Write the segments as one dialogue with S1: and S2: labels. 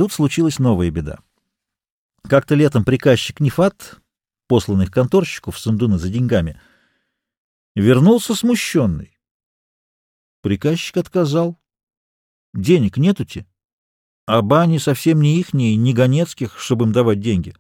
S1: Тут случилась новая беда. Как-то летом приказчик Нефат, посланный к конторщику в Сандуны за деньгами, вернулся смущенный. Приказчик отказал. Денег нету-те, а бани совсем не ихние, не Ганецких, чтобы им давать деньги.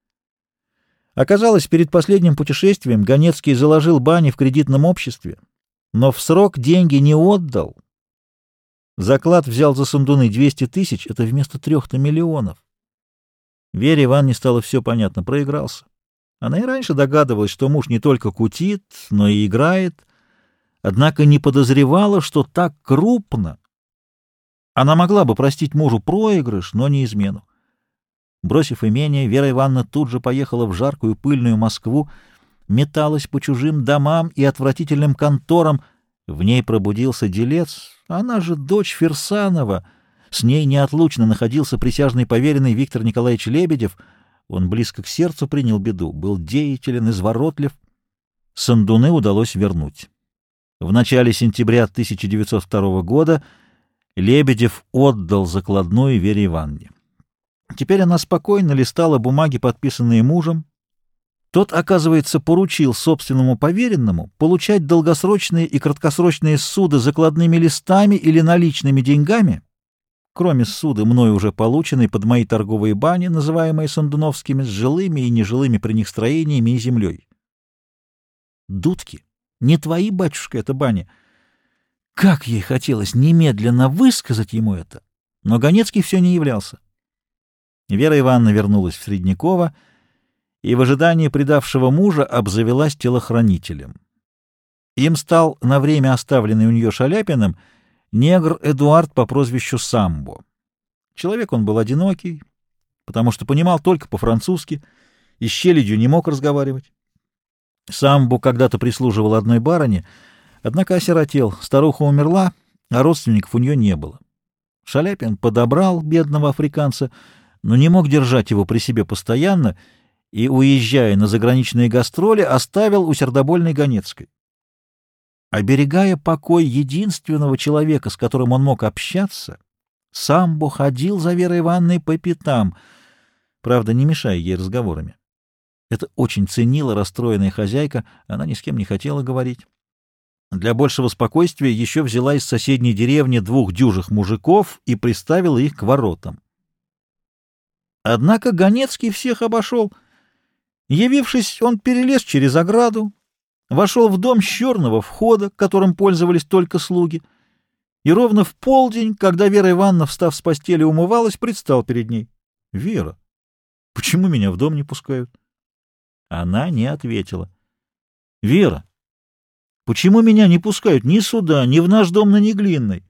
S1: Оказалось, перед последним путешествием Ганецкий заложил бани в кредитном обществе, но в срок деньги не отдал. Заклад взял за Сандуны 200 тысяч, это вместо 3 миллионов. Вере Ивановне стало все понятно, проигрался. Она и раньше догадывалась, что муж не только кутит, но и играет, однако не подозревала, что так крупно. Она могла бы простить мужу проигрыш, но не измену. Бросив имение, Вера Ивановна тут же поехала в жаркую пыльную Москву, металась по чужим домам и отвратительным конторам. В ней пробудился делец, она же дочь Фирсанова. С ней неотлучно находился присяжный поверенный Виктор Николаевич Лебедев. Он близко к сердцу принял беду, был деятелен, изворотлив. Сандуны удалось вернуть. В начале сентября 1902 года Лебедев отдал закладную Вере Ивановне. Теперь она спокойно листала бумаги, подписанные мужем. Тот, оказывается, поручил собственному поверенному получать долгосрочные и краткосрочные ссуды закладными листами или наличными деньгами, кроме ссуды, мною уже полученной под мои торговые бани, называемые Сандуновскими, с жилыми и нежилыми при них строениями и землей. Дудки, не твои, батюшка, это бани. Как ей хотелось немедленно высказать ему это, но Ганецкий все не являлся. Вера Ивановна вернулась в Средняково и в ожидании предавшего мужа обзавелась телохранителем. Им стал на время оставленный у нее Шаляпиным негр Эдуард по прозвищу Самбо. Человек он был одинокий, потому что понимал только по-французски и с челядью не мог разговаривать. Самбо когда-то прислуживал одной барыне, однако осиротел, старуха умерла, а родственников у нее не было. Шаляпин подобрал бедного африканца, но не мог держать его при себе постоянно и, уезжая на заграничные гастроли, оставил у сердобольной Ганецкой. Оберегая покой единственного человека, с которым он мог общаться, Самбо ходил за Верой Ивановной по пятам, правда, не мешая ей разговорами. Это очень ценила расстроенная хозяйка, она ни с кем не хотела говорить. Для большего спокойствия еще взяла из соседней деревни 2 дюжих мужиков и приставила их к воротам. Однако Ганецкий всех обошел. Явившись, он перелез через ограду, вошел в дом с черного входа, которым пользовались только слуги, и ровно в полдень, когда Вера Ивановна, встав с постели, умывалась, предстал перед ней. — Вера, почему меня в дом не пускают? Она не ответила. — Вера, почему меня не пускают ни сюда, ни в наш дом на Неглинной?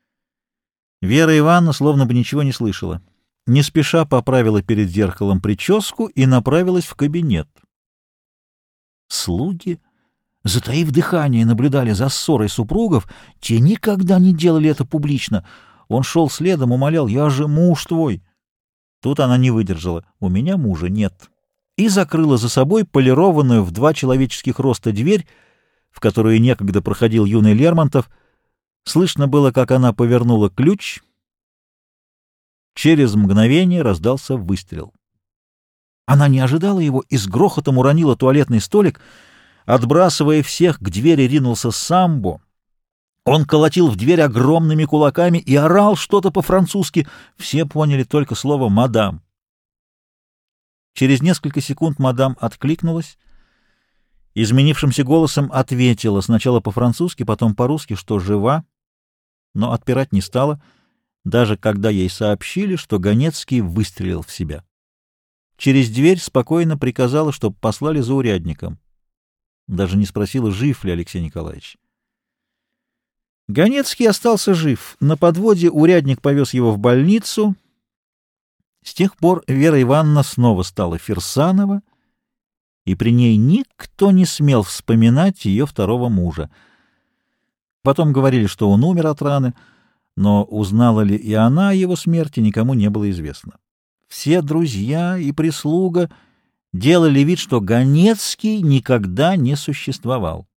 S1: Вера Ивановна словно бы ничего не слышала. Не спеша поправила перед зеркалом прическу и направилась в кабинет. Слуги, затаив дыхание, наблюдали за ссорой супругов, те никогда не делали это публично. Он шел следом, умолял: «Я же муж твой». Тут она не выдержала: «У меня мужа нет», и закрыла за собой полированную в 2 человеческих роста дверь, в которую некогда проходил юный Лермонтов. Слышно было, как она повернула ключ. Через мгновение раздался выстрел. Она не ожидала его и с грохотом уронила туалетный столик. Отбрасывая всех, к двери ринулся Самбо. Он колотил в дверь огромными кулаками и орал что-то по-французски. Все поняли только слово «мадам». Через несколько секунд мадам откликнулась, изменившимся голосом ответила сначала по-французски, потом по-русски, что жива, но отпирать не стала, даже когда ей сообщили, что Ганецкий выстрелил в себя. Через дверь спокойно приказала, чтобы послали за урядником. Даже не спросила, жив ли Алексей Николаевич. Ганецкий остался жив. На подводе урядник повез его в больницу. С тех пор Вера Ивановна снова стала Фирсанова, и при ней никто не смел вспоминать ее второго мужа. Потом говорили, что он умер от раны, но узнала ли и она о его смерти, никому не было известно. Все друзья и прислуга делали вид, что Ганецкий никогда не существовал.